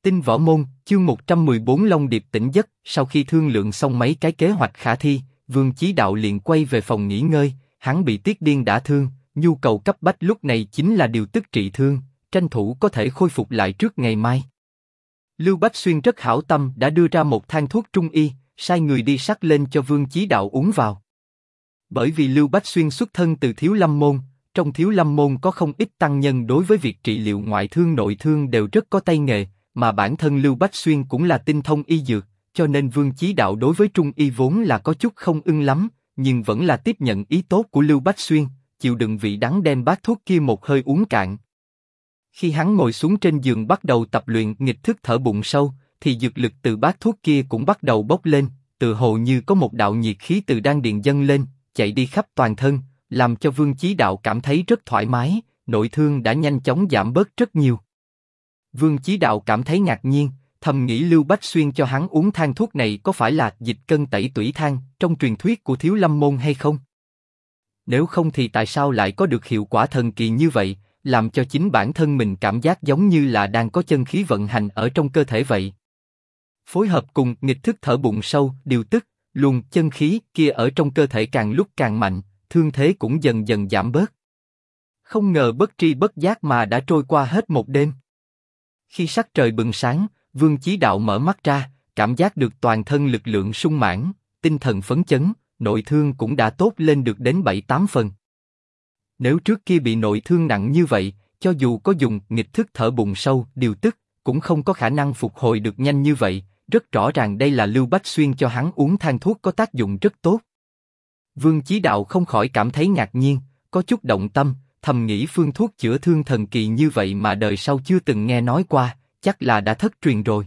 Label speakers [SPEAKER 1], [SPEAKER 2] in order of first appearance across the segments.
[SPEAKER 1] Tinh Võ Môn, chương 114 Long Điệp tỉnh giấc. Sau khi thương lượng xong mấy cái kế hoạch khả thi, Vương Chí Đạo liền quay về phòng nghỉ ngơi. Hắn bị Tiết Điên đả thương, nhu cầu cấp bách lúc này chính là điều tức trị thương, tranh thủ có thể khôi phục lại trước ngày mai. Lưu Bách Xuyên rất hảo tâm đã đưa ra một thang thuốc trung y, sai người đi sắc lên cho Vương Chí Đạo uống vào. Bởi vì Lưu Bách Xuyên xuất thân từ Thiếu Lâm Môn, trong Thiếu Lâm Môn có không ít tăng nhân đối với việc trị liệu ngoại thương nội thương đều rất có tay nghề, mà bản thân Lưu Bách Xuyên cũng là tinh thông y dược, cho nên Vương Chí Đạo đối với trung y vốn là có chút không ưng lắm, nhưng vẫn là tiếp nhận ý tốt của Lưu Bách Xuyên, chịu đựng vị đắng đem bát thuốc kia một hơi uống cạn. Khi hắn ngồi xuống trên giường bắt đầu tập luyện nghịch thức thở bụng sâu, thì dược lực từ bát thuốc kia cũng bắt đầu bốc lên, tự hồ như có một đạo nhiệt khí từ đan điền dâng lên, chạy đi khắp toàn thân, làm cho Vương Chí Đạo cảm thấy rất thoải mái, nội thương đã nhanh chóng giảm bớt rất nhiều. Vương Chí Đạo cảm thấy ngạc nhiên, thầm nghĩ Lưu Bách Xuyên cho hắn uống thang thuốc này có phải là dịch cân tẩy tủy thang trong truyền thuyết của Thiếu Lâm Môn hay không? Nếu không thì tại sao lại có được hiệu quả thần kỳ như vậy, làm cho chính bản thân mình cảm giác giống như là đang có chân khí vận hành ở trong cơ thể vậy. Phối hợp cùng nghịch thức thở bụng sâu, điều tức, luồng chân khí kia ở trong cơ thể càng lúc càng mạnh, thương thế cũng dần dần giảm bớt. Không ngờ bất tri bất giác mà đã trôi qua hết một đêm. Khi sắc trời bừng sáng, Vương Chí Đạo mở mắt ra, cảm giác được toàn thân lực lượng sung mãn, tinh thần phấn chấn, nội thương cũng đã tốt lên được đến 7-8 phần. Nếu trước kia bị nội thương nặng như vậy, cho dù có dùng nghịch thức thở bụng sâu, điều tức, cũng không có khả năng phục hồi được nhanh như vậy, rất rõ ràng đây là Lưu Bách Xuyên cho hắn uống thang thuốc có tác dụng rất tốt. Vương Chí Đạo không khỏi cảm thấy ngạc nhiên, có chút động tâm, thầm nghĩ phương thuốc chữa thương thần kỳ như vậy mà đời sau chưa từng nghe nói qua, chắc là đã thất truyền rồi.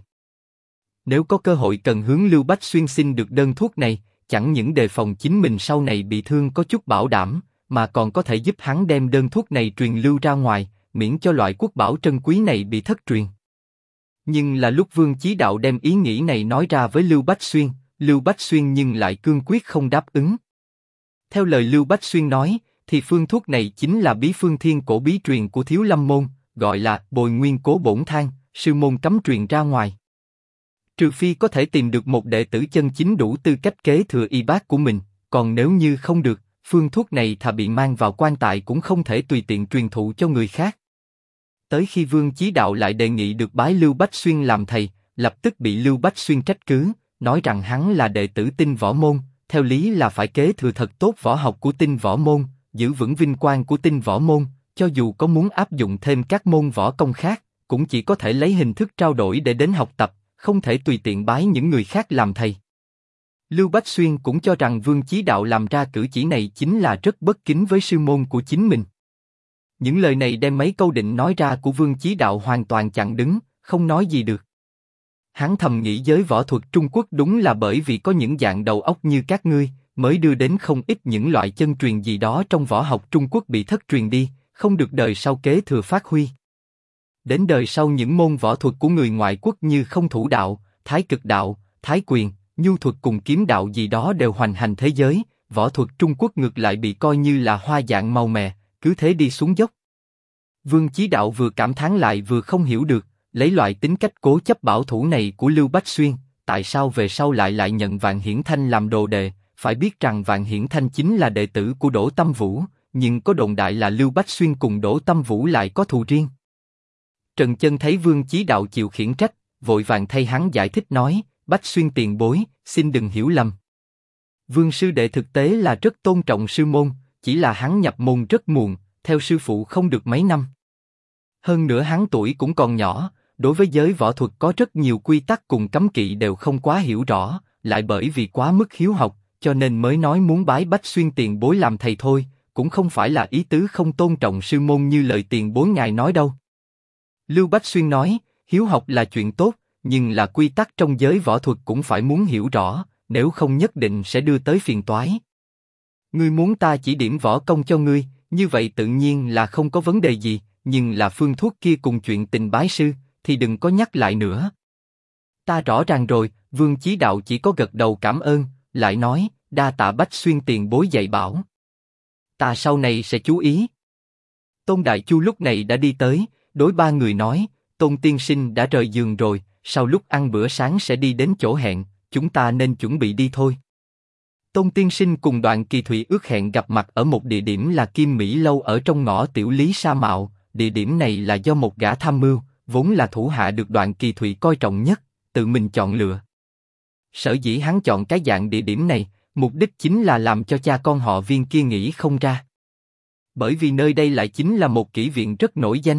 [SPEAKER 1] Nếu có cơ hội cần hướng Lưu Bách Xuyên xin được đơn thuốc này, chẳng những đề phòng chính mình sau này bị thương có chút bảo đảm, mà còn có thể giúp hắn đem đơn thuốc này truyền lưu ra ngoài, miễn cho loại quốc bảo trân quý này bị thất truyền. Nhưng là lúc Vương Chí Đạo đem ý nghĩ này nói ra với Lưu Bách Xuyên nhưng lại cương quyết không đáp ứng. Theo lời Lưu Bách Xuyên nói, thì phương thuốc này chính là bí phương thiên cổ bí truyền của Thiếu Lâm Môn, gọi là Bồi Nguyên Cố Bổn Thang, sư môn cấm truyền ra ngoài. Trừ phi có thể tìm được một đệ tử chân chính đủ tư cách kế thừa y bát của mình, còn nếu như không được, phương thuốc này thà bị mang vào quan tài cũng không thể tùy tiện truyền thụ cho người khác. Tới khi Vương Chí Đạo lại đề nghị được bái Lưu Bách Xuyên làm thầy, lập tức bị Lưu Bách Xuyên trách cứ, nói rằng hắn là đệ tử Tinh Võ Môn, theo lý là phải kế thừa thật tốt võ học của Tinh Võ Môn, giữ vững vinh quang của Tinh Võ Môn, cho dù có muốn áp dụng thêm các môn võ công khác, cũng chỉ có thể lấy hình thức trao đổi để đến học tập, không thể tùy tiện bái những người khác làm thầy. Lưu Bách Xuyên cũng cho rằng Vương Chí Đạo làm ra cử chỉ này chính là rất bất kính với sư môn của chính mình. Những lời này đem mấy câu định nói ra của Vương Chí Đạo hoàn toàn chặn đứng, không nói gì được. Hắn thầm nghĩ giới võ thuật Trung Quốc đúng là bởi vì có những dạng đầu óc như các ngươi, mới đưa đến không ít những loại chân truyền gì đó trong võ học Trung Quốc bị thất truyền đi, không được đời sau kế thừa phát huy. Đến đời sau những môn võ thuật của người ngoại quốc như không thủ đạo, thái cực đạo, thái quyền, nhu thuật cùng kiếm đạo gì đó đều hoành hành thế giới, võ thuật Trung Quốc ngược lại bị coi như là hoa dạng màu mè, cứ thế đi xuống dốc. Vương Chí Đạo vừa cảm thán lại vừa không hiểu được, lấy loại tính cách cố chấp bảo thủ này của Lưu Bách Xuyên, tại sao về sau lại nhận Vạn Hiển Thanh làm đồ đệ? Phải biết rằng Vạn Hiển Thanh chính là đệ tử của Đỗ Tâm Vũ, nhưng có đồn đại là Lưu Bách Xuyên cùng Đỗ Tâm Vũ lại có thù riêng. Trần Chân thấy Vương Chí Đạo chịu khiển trách, vội vàng thay hắn giải thích nói, Bách Xuyên tiền bối, xin đừng hiểu lầm. Vương sư đệ thực tế là rất tôn trọng sư môn, chỉ là hắn nhập môn rất muộn, theo sư phụ không được mấy năm. Hơn nữa hắn tuổi cũng còn nhỏ, đối với giới võ thuật có rất nhiều quy tắc cùng cấm kỵ đều không quá hiểu rõ, lại bởi vì quá mức hiếu học, cho nên mới nói muốn bái Bách Xuyên tiền bối làm thầy thôi, cũng không phải là ý tứ không tôn trọng sư môn như lời tiền bối ngài nói đâu. Lưu Bách Xuyên nói, hiếu học là chuyện tốt, nhưng là quy tắc trong giới võ thuật cũng phải muốn hiểu rõ, nếu không nhất định sẽ đưa tới phiền toái. Ngươi muốn ta chỉ điểm võ công cho ngươi, như vậy tự nhiên là không có vấn đề gì, nhưng là phương thuốc kia cùng chuyện tình bái sư, thì đừng có nhắc lại nữa. Ta rõ ràng rồi. Vương Chí Đạo chỉ có gật đầu cảm ơn, lại nói, đa tạ Bách Xuyên tiền bối dạy bảo. Ta sau này sẽ chú ý. Tôn Đại Chu lúc này đã đi tới, đối ba người nói, Tôn tiên sinh đã rời giường rồi, sau lúc ăn bữa sáng sẽ đi đến chỗ hẹn, chúng ta nên chuẩn bị đi thôi. Tôn tiên sinh cùng Đoạn Kỳ Thụy ước hẹn gặp mặt ở một địa điểm là Kim Mỹ Lâu ở trong ngõ Tiểu Lý Sa Mạo. Địa điểm này là do một gã tham mưu, vốn là thủ hạ được Đoạn Kỳ Thụy coi trọng nhất, tự mình chọn lựa. Sở dĩ hắn chọn cái dạng địa điểm này, mục đích chính là làm cho cha con họ Viên kia nghĩ không ra. Bởi vì nơi đây lại chính là một kỹ viện rất nổi danh.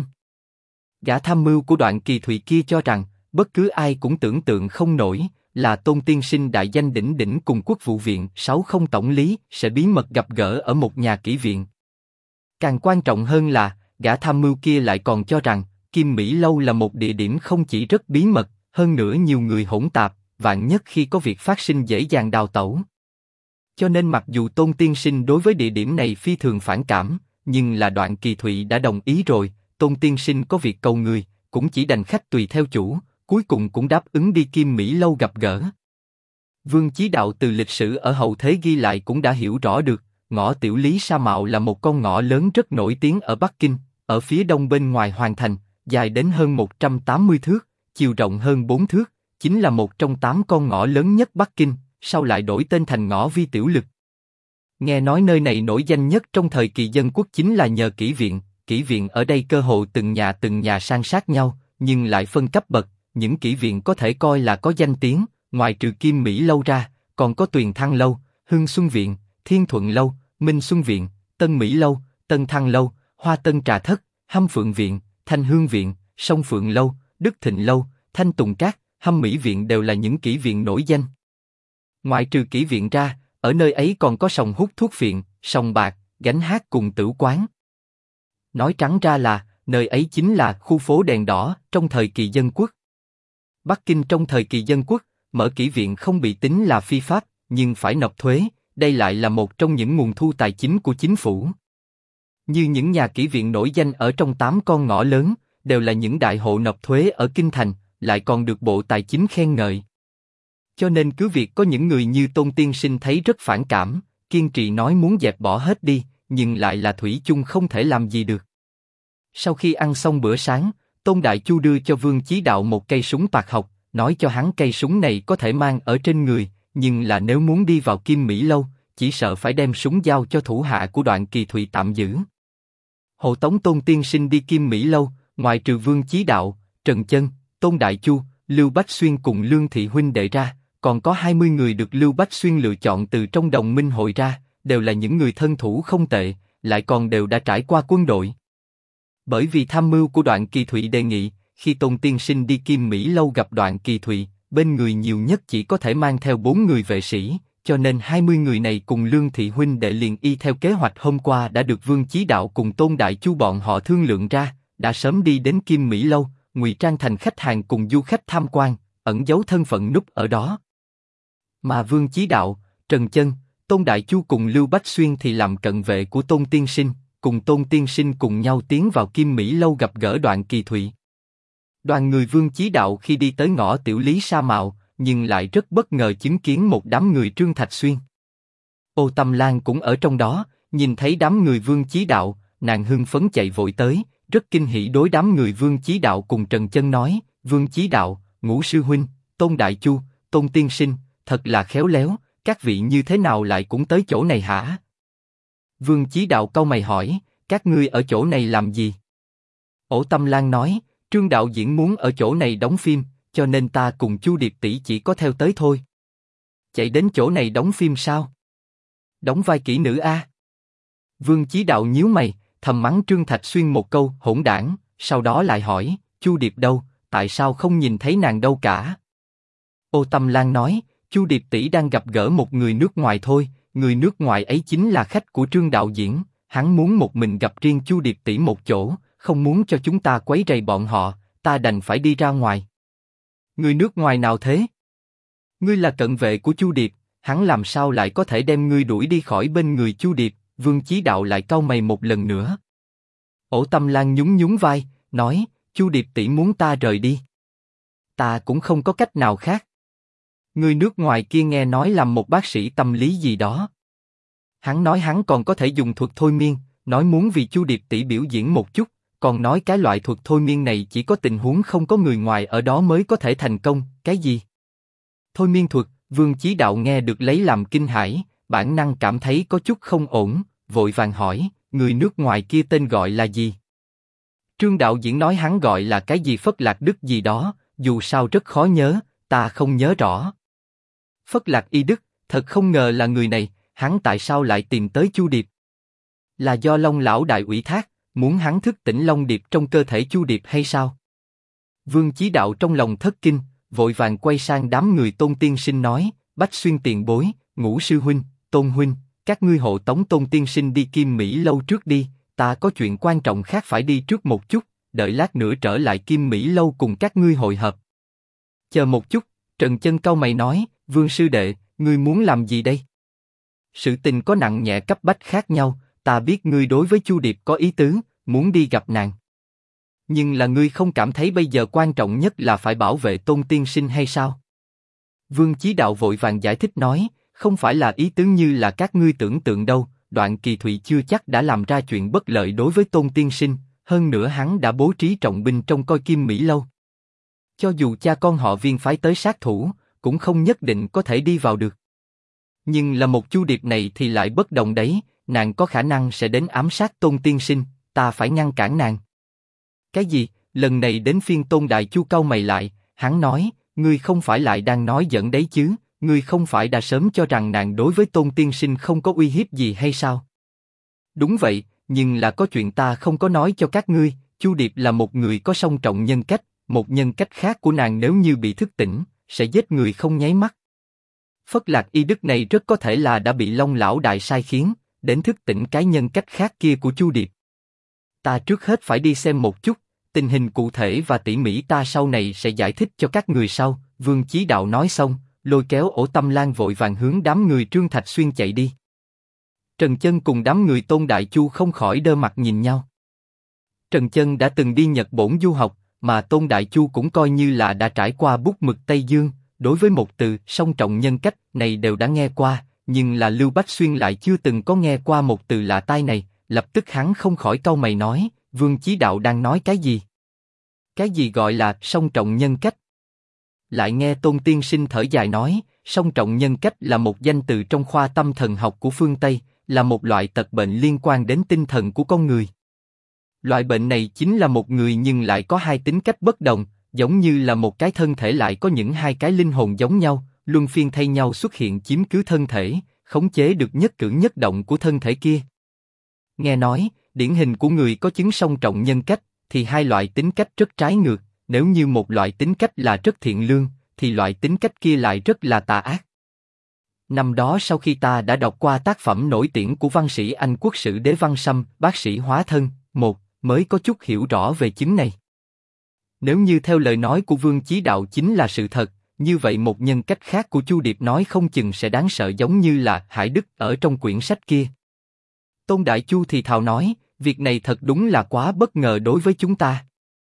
[SPEAKER 1] Gã tham mưu của Đoạn Kỳ Thụy kia cho rằng, bất cứ ai cũng tưởng tượng không nổi, là Tôn tiên sinh đại danh đỉnh đỉnh cùng Quốc vụ viện 60 tổng lý sẽ bí mật gặp gỡ ở một nhà kỹ viện. Càng quan trọng hơn là, gã tham mưu kia lại còn cho rằng, Kim Mỹ Lâu là một địa điểm không chỉ rất bí mật, hơn nữa nhiều người hỗn tạp, vạn nhất khi có việc phát sinh dễ dàng đào tẩu. Cho nên mặc dù Tôn tiên sinh đối với địa điểm này phi thường phản cảm, nhưng là Đoạn Kỳ Thụy đã đồng ý rồi, Tôn tiên sinh có việc cầu người, cũng chỉ đành khách tùy theo chủ, cuối cùng cũng đáp ứng đi Kim Mỹ Lâu gặp gỡ. Vương Chí Đạo từ lịch sử ở hậu thế ghi lại cũng đã hiểu rõ được, ngõ Tiểu Lý Sa Mạo là một con ngõ lớn rất nổi tiếng ở Bắc Kinh, ở phía đông bên ngoài hoàng thành, dài đến hơn 180 thước, chiều rộng hơn 4 thước, chính là một trong 8 con ngõ lớn nhất Bắc Kinh, sau lại đổi tên thành ngõ Vi Tiểu Lực. Nghe nói nơi này nổi danh nhất trong thời kỳ dân quốc chính là nhờ kỹ viện ở đây cơ hồ từng nhà san sát nhau, nhưng lại phân cấp bậc, những kỹ viện có thể coi là có danh tiếng, ngoài trừ Kim Mỹ Lâu ra, còn có Tuyền Thăng Lâu, Hưng Xuân Viện, Thiên Thuận Lâu, Minh Xuân Viện, Tân Mỹ Lâu, Tân Thăng Lâu, Hoa Tân Trà Thất, Hâm Phượng Viện, Thanh Hương Viện, Sông Phượng Lâu, Đức Thịnh Lâu, Thanh Tùng Các, Hâm Mỹ Viện đều là những kỹ viện nổi danh. Ngoại trừ kỹ viện ra, ở nơi ấy còn có sòng hút thuốc phiện, sòng bạc, gánh hát cùng tử quán. Nói trắng ra là, nơi ấy chính là khu phố đèn đỏ trong thời kỳ dân quốc. Bắc Kinh trong thời kỳ dân quốc, mở kỹ viện không bị tính là phi pháp, nhưng phải nộp thuế, đây lại là một trong những nguồn thu tài chính của chính phủ. Như những nhà kỹ viện nổi danh ở trong 8 con ngõ lớn, đều là những đại hộ nộp thuế ở Kinh Thành, lại còn được Bộ Tài chính khen ngợi. Cho nên cứ việc có những người như Tôn tiên sinh thấy rất phản cảm, kiên trì nói muốn dẹp bỏ hết đi, nhưng lại là thủy chung không thể làm gì được. Sau khi ăn xong bữa sáng, Tôn Đại Chu đưa cho Vương Chí Đạo một cây súng bạc học, nói cho hắn cây súng này có thể mang ở trên người, nhưng là nếu muốn đi vào Kim Mỹ Lâu, chỉ sợ phải đem súng giao cho thủ hạ của Đoạn Kỳ Thụy tạm giữ. Hộ tống Tôn tiên sinh đi Kim Mỹ Lâu, ngoài trừ Vương Chí Đạo, Trần Chân, Tôn Đại Chu, Lưu Bách Xuyên cùng Lương Thị huynh đệ ra, còn có 20 người được Lưu Bách Xuyên lựa chọn từ trong đồng minh hội ra, đều là những người thân thủ không tệ, lại còn đều đã trải qua quân đội. Bởi vì tham mưu của Đoạn Kỳ Thụy đề nghị, khi Tôn tiên sinh đi Kim Mỹ Lâu gặp Đoạn Kỳ Thụy, bên người nhiều nhất chỉ có thể mang theo 4 người vệ sĩ, cho nên 20 người này cùng Lương Thị huynh đệ liền y theo kế hoạch hôm qua đã được Vương Chí Đạo cùng Tôn Đại Chu bọn họ thương lượng ra, đã sớm đi đến Kim Mỹ Lâu, ngụy trang thành khách hàng cùng du khách tham quan, ẩn giấu thân phận núp ở đó. Mà Vương Chí Đạo, Trần Chân, Tôn Đại Chu cùng Lưu Bách Xuyên thì làm cận vệ của Tôn tiên sinh, cùng Tôn tiên sinh cùng nhau tiến vào Kim Mỹ Lâu gặp gỡ Đoạn Kỳ Thụy. Đoàn người Vương Chí Đạo khi đi tới ngõ Tiểu Lý Sa Mạo, nhưng lại rất bất ngờ chứng kiến một đám người Trương Thạch Xuyên. Ô Tâm Lan cũng ở trong đó, nhìn thấy đám người Vương Chí Đạo, nàng hưng phấn chạy vội tới, rất kinh hỉ đối đám người Vương Chí Đạo cùng Trần Chân nói: Vương Chí Đạo, Ngũ sư huynh, Tôn Đại Chu, Tôn tiên sinh, thật là khéo léo, các vị như thế nào lại cũng tới chỗ này hả? Vương Chí Đạo cau mày hỏi: các ngươi ở chỗ này làm gì? Ổ Tâm Lan nói: Trương đạo diễn muốn ở chỗ này đóng phim, cho nên ta cùng Chu Điệp tỷ chỉ có theo tới thôi. Chạy đến chỗ này đóng phim sao? Đóng vai kỹ nữ a? Vương Chí Đạo nhíu mày, thầm mắng Trương Thạch Xuyên một câu hỗn đảng, sau đó lại hỏi: Chu Điệp đâu? Tại sao không nhìn thấy nàng đâu cả? Ô Tâm Lan nói: Chu Điệp tỷ đang gặp gỡ một người nước ngoài thôi, người nước ngoài ấy chính là khách của Trương đạo diễn, hắn muốn một mình gặp riêng Chu Điệp tỷ một chỗ, không muốn cho chúng ta quấy rầy bọn họ, ta đành phải đi ra ngoài. Người nước ngoài nào thế? Ngươi là cận vệ của Chu Điệp, hắn làm sao lại có thể đem ngươi đuổi đi khỏi bên người Chu Điệp? Vương Chí Đạo lại cau mày một lần nữa. Ổ Tâm Lan nhún nhún vai, nói: Chu Điệp tỷ muốn ta rời đi, ta cũng không có cách nào khác. Người nước ngoài kia nghe nói làm một bác sĩ tâm lý gì đó. Hắn nói hắn còn có thể dùng thuật thôi miên, nói muốn vì Chu Điệp tỷ biểu diễn một chút, còn nói cái loại thuật thôi miên này chỉ có tình huống không có người ngoài ở đó mới có thể thành công, cái gì? Thôi miên thuật, Vương Chí Đạo nghe được lấy làm kinh hãi, bản năng cảm thấy có chút không ổn, vội vàng hỏi, người nước ngoài kia tên gọi là gì? Trương đạo diễn nói hắn gọi là cái gì Phất Lạc Đức gì đó, dù sao rất khó nhớ, ta không nhớ rõ. Phất Lạc Y Đức, thật không ngờ là người này, hắn tại sao lại tìm tới Chu Điệp? Là do Long lão đại ủy thác, muốn hắn thức tỉnh Long Điệp trong cơ thể Chu Điệp hay sao? Vương Chí Đạo trong lòng thất kinh, vội vàng quay sang đám người Tôn Tiên Sinh nói, Bách Xuyên tiền bối, Ngũ sư huynh, Tôn huynh, các ngươi hộ tống Tôn Tiên Sinh đi Kim Mỹ lâu trước đi, ta có chuyện quan trọng khác phải đi trước một chút, đợi lát nữa trở lại Kim Mỹ lâu cùng các ngươi hội hợp. Chờ một chút, Trần Chân cau mày nói, Vương sư đệ, ngươi muốn làm gì đây? Sự tình có nặng nhẹ cấp bách khác nhau, ta biết ngươi đối với Chu Điệp có ý tứ, muốn đi gặp nàng. Nhưng là ngươi không cảm thấy bây giờ quan trọng nhất là phải bảo vệ Tôn Tiên Sinh hay sao? Vương Chí Đạo vội vàng giải thích nói, không phải là ý tứ như là các ngươi tưởng tượng đâu, Đoạn Kỳ Thụy chưa chắc đã làm ra chuyện bất lợi đối với Tôn Tiên Sinh, hơn nữa hắn đã bố trí trọng binh trong coi Kim Mỹ lâu. Cho dù cha con họ Viên phái tới sát thủ, cũng không nhất định có thể đi vào được. Nhưng là một Chu Điệp này thì lại bất đồng đấy, nàng có khả năng sẽ đến ám sát Tôn Tiên Sinh, ta phải ngăn cản nàng. Cái gì? Lần này đến phiên Tôn Đại Chu cau mày lại, hắn nói, ngươi không phải lại đang nói giỡn đấy chứ? Ngươi không phải đã sớm cho rằng nàng đối với Tôn Tiên Sinh không có uy hiếp gì hay sao? Đúng vậy, nhưng là có chuyện ta không có nói cho các ngươi. Chu Điệp là một người có song trọng nhân cách, một nhân cách khác của nàng nếu như bị thức tỉnh, sẽ giết người không nháy mắt. Phất Lạc Y Đức này rất có thể là đã bị Long lão đại sai khiến, đến thức tỉnh cái nhân cách khác kia của Chu Điệp. Ta trước hết phải đi xem một chút, tình hình cụ thể và tỉ mỉ ta sau này sẽ giải thích cho các người sau. Vương Chí Đạo nói xong, lôi kéo Ổ Tâm Lan vội vàng hướng đám người Trương Thạch Xuyên chạy đi. Trần Chân cùng đám người Tôn Đại Chu không khỏi đơ mặt nhìn nhau. Trần Chân đã từng đi Nhật Bổn du học, mà Tôn Đại Chu cũng coi như là đã trải qua bút mực Tây Dương, đối với một từ song trọng nhân cách này đều đã nghe qua, nhưng là Lưu Bách Xuyên lại chưa từng có nghe qua một từ lạ tai này. Lập tức hắn không khỏi cau mày nói, Vương Chí Đạo đang nói cái gì? Cái gì gọi là song trọng nhân cách? Lại nghe Tôn Tiên Sinh thở dài nói, song trọng nhân cách là một danh từ trong khoa tâm thần học của phương Tây, là một loại tật bệnh liên quan đến tinh thần của con người. Loại bệnh này chính là một người nhưng lại có hai tính cách bất đồng, giống như là một cái thân thể lại có những hai cái linh hồn giống nhau, luân phiên thay nhau xuất hiện chiếm cứ thân thể, khống chế được nhất cử nhất động của thân thể kia. Nghe nói, điển hình của người có chứng song trọng nhân cách, thì hai loại tính cách rất trái ngược, nếu như một loại tính cách là rất thiện lương, thì loại tính cách kia lại rất là tà ác. Năm đó sau khi ta đã đọc qua tác phẩm nổi tiếng của văn sĩ Anh quốc sử Đế Văn Sâm, Bác sĩ hóa thân, mới có chút hiểu rõ về chứng này. Nếu như theo lời nói của Vương Chí Đạo chính là sự thật, như vậy một nhân cách khác của Chu Điệp nói không chừng sẽ đáng sợ giống như là Hải Đức ở trong quyển sách kia. Tôn Đại Chu thì thào nói, việc này thật đúng là quá bất ngờ đối với chúng ta.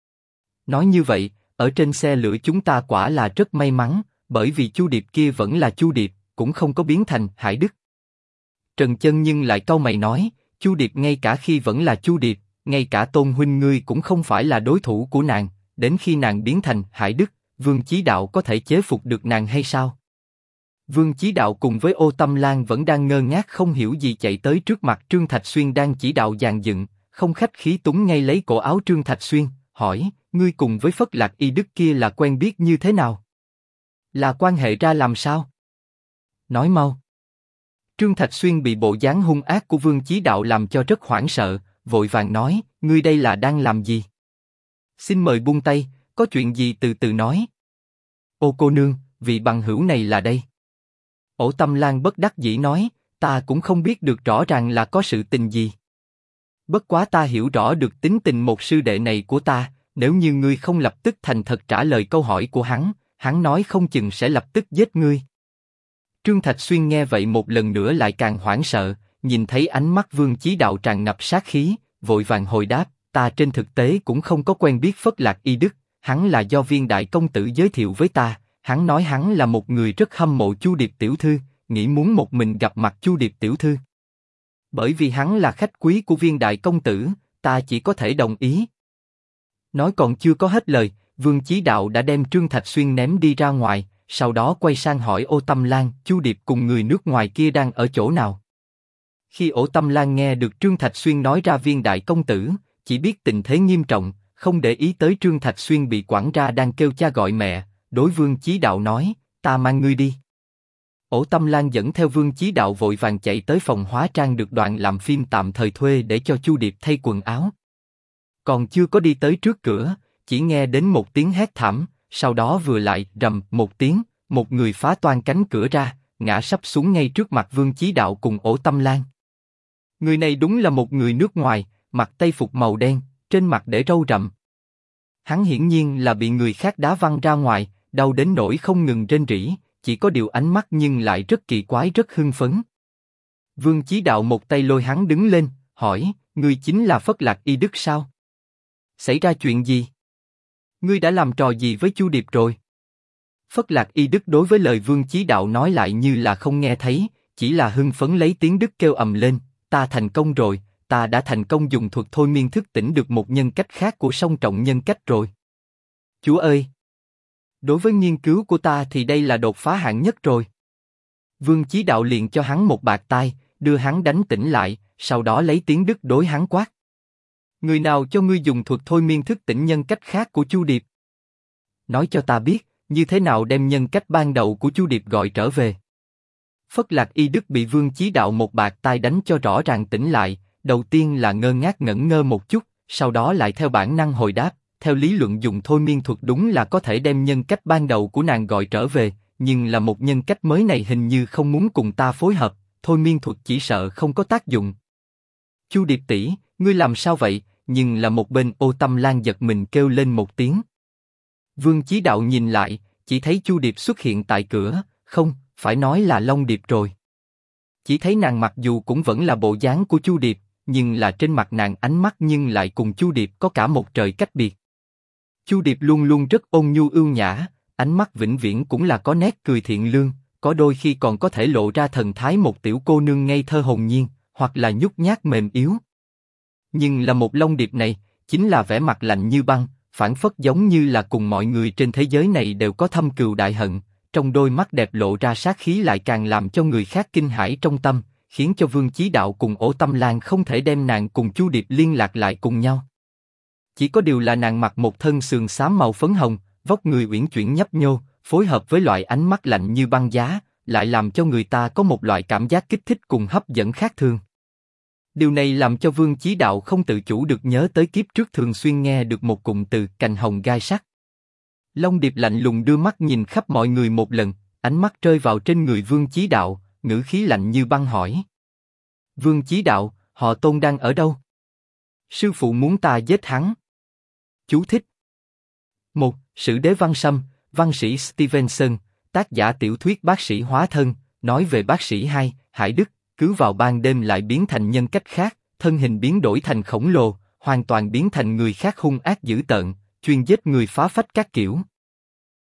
[SPEAKER 1] Nói như vậy, ở trên xe lửa chúng ta quả là rất may mắn, bởi vì Chu Điệp kia vẫn là Chu Điệp, cũng không có biến thành Hải Đức. Trần Chân nhưng lại cau mày nói, Chu Điệp ngay cả khi vẫn là Chu Điệp, ngay cả Tôn huynh ngươi cũng không phải là đối thủ của nàng, đến khi nàng biến thành Hải Đức, Vương Chí Đạo có thể chế phục được nàng hay sao? Vương Chí Đạo cùng với Ô Tâm Lan vẫn đang ngơ ngác không hiểu gì chạy tới trước mặt Trương Thạch Xuyên đang chỉ đạo dàn dựng, không khách khí túm ngay lấy cổ áo Trương Thạch Xuyên, hỏi, ngươi cùng với Phất Lạc Y Đức kia là quen biết như thế nào? Là quan hệ ra làm sao? Nói mau. Trương Thạch Xuyên bị bộ dáng hung ác của Vương Chí Đạo làm cho rất hoảng sợ, vội vàng nói, ngươi đây là đang làm gì? Xin mời buông tay, có chuyện gì từ từ nói. Ô cô nương, vị bằng hữu này là đây. Ổ Tâm Lan bất đắc dĩ nói, ta cũng không biết được rõ ràng là có sự tình gì. Bất quá ta hiểu rõ được tính tình một sư đệ này của ta, nếu như ngươi không lập tức thành thật trả lời câu hỏi của hắn nói không chừng sẽ lập tức giết ngươi. Trương Thạch Xuyên nghe vậy một lần nữa lại càng hoảng sợ, nhìn thấy ánh mắt Vương Chí Đạo tràn ngập sát khí, vội vàng hồi đáp, ta trên thực tế cũng không có quen biết Phất Lạc Y Đức, hắn là do Viên đại công tử giới thiệu với ta, hắn nói hắn là một người rất hâm mộ Chu Điệp tiểu thư, nghĩ muốn một mình gặp mặt Chu Điệp tiểu thư. Bởi vì hắn là khách quý của Viên đại công tử, ta chỉ có thể đồng ý. Nói còn chưa có hết lời, Vương Chí Đạo đã đem Trương Thạch Xuyên ném đi ra ngoài, sau đó quay sang hỏi Ô Tâm Lan, Chu Điệp cùng người nước ngoài kia đang ở chỗ nào? Khi Ô Tâm Lan nghe được Trương Thạch Xuyên nói ra Viên đại công tử, chỉ biết tình thế nghiêm trọng, không để ý tới Trương Thạch Xuyên bị quản ra đang kêu cha gọi mẹ, đối Vương Chí Đạo nói, ta mang ngươi đi. Ô Tâm Lan dẫn theo Vương Chí Đạo vội vàng chạy tới phòng hóa trang được Đoàn làm phim tạm thời thuê để cho Chu Điệp thay quần áo. Còn chưa có đi tới trước cửa, chỉ nghe đến một tiếng hét thảm, sau đó vừa lại rầm một tiếng, một người phá toang cánh cửa ra, ngã sấp xuống ngay trước mặt Vương Chí Đạo cùng Ô Tâm Lan. Người này đúng là một người nước ngoài, mặc tây phục màu đen, trên mặt để râu rậm. Hắn hiển nhiên là bị người khác đá văng ra ngoài, đau đến nỗi không ngừng rên rỉ, chỉ có điều ánh mắt nhưng lại rất kỳ quái rất hưng phấn. Vương Chí Đạo một tay lôi hắn đứng lên, hỏi, ngươi chính là Phất Lạc Y Đức sao? Xảy ra chuyện gì? Ngươi đã làm trò gì với Chu Điệp rồi? Phất Lạc Y Đức đối với lời Vương Chí Đạo nói lại như là không nghe thấy, chỉ là hưng phấn lấy tiếng Đức kêu ầm lên, ta thành công rồi, ta đã thành công dùng thuật thôi miên thức tỉnh được một nhân cách khác của song trọng nhân cách rồi. Chúa ơi! Đối với nghiên cứu của ta thì đây là đột phá hạng nhất rồi. Vương Chí Đạo liền cho hắn một bạt tai, đưa hắn đánh tỉnh lại, sau đó lấy tiếng Đức đối hắn quát. Người nào cho ngươi dùng thuật thôi miên thức tỉnh nhân cách khác của Chu Điệp? Nói cho ta biết, như thế nào đem nhân cách ban đầu của Chu Điệp gọi trở về. Phất Lạc Y Đức bị Vương Chí Đạo một bạt tai đánh cho rõ ràng tỉnh lại, đầu tiên là ngơ ngác ngẩn ngơ một chút, sau đó lại theo bản năng hồi đáp, theo lý luận dùng thôi miên thuật đúng là có thể đem nhân cách ban đầu của nàng gọi trở về, nhưng là một nhân cách mới này hình như không muốn cùng ta phối hợp, thôi miên thuật chỉ sợ không có tác dụng. Chu Điệp tỷ, ngươi làm sao vậy? Nhưng là một bên Ô Tâm Lan giật mình kêu lên một tiếng. Vương Chí Đạo nhìn lại, chỉ thấy Chu Điệp xuất hiện tại cửa, không, phải nói là Long Điệp rồi. Chỉ thấy nàng mặc dù cũng vẫn là bộ dáng của Chu Điệp, nhưng là trên mặt nàng ánh mắt nhưng lại cùng Chu Điệp có cả một trời cách biệt. Chu Điệp luôn luôn rất ôn nhu ưu nhã, ánh mắt vĩnh viễn cũng là có nét cười thiện lương, có đôi khi còn có thể lộ ra thần thái một tiểu cô nương ngây thơ hồn nhiên, hoặc là nhút nhát mềm yếu. Nhưng là một Long Điệp này, chính là vẻ mặt lạnh như băng, phảng phất giống như là cùng mọi người trên thế giới này đều có thâm cừu đại hận, trong đôi mắt đẹp lộ ra sát khí lại càng làm cho người khác kinh hãi trong tâm, khiến cho Vương Chí Đạo cùng Ô Tâm Lan không thể đem nàng cùng Chu Điệp liên lạc lại cùng nhau. Chỉ có điều là nàng mặc một thân sườn xám màu phấn hồng, vóc người uyển chuyển nhấp nhô, phối hợp với loại ánh mắt lạnh như băng giá, lại làm cho người ta có một loại cảm giác kích thích cùng hấp dẫn khác thường. Điều này làm cho Vương Chí Đạo không tự chủ được nhớ tới kiếp trước thường xuyên nghe được một cụm từ cành hồng gai sắc. Long Điệp lạnh lùng đưa mắt nhìn khắp mọi người một lần, ánh mắt rơi vào trên người Vương Chí Đạo, ngữ khí lạnh như băng hỏi. Vương Chí Đạo, họ Tôn đang ở đâu? Sư phụ muốn ta giết hắn. Chú thích. 1. Sử đế Văn Sâm, văn sĩ Stevenson, tác giả tiểu thuyết Bác sĩ hóa thân, nói về bác sĩ 2, Hải Đức, cứ vào ban đêm lại biến thành nhân cách khác, thân hình biến đổi thành khổng lồ, hoàn toàn biến thành người khác hung ác dữ tợn, chuyên giết người phá phách các kiểu.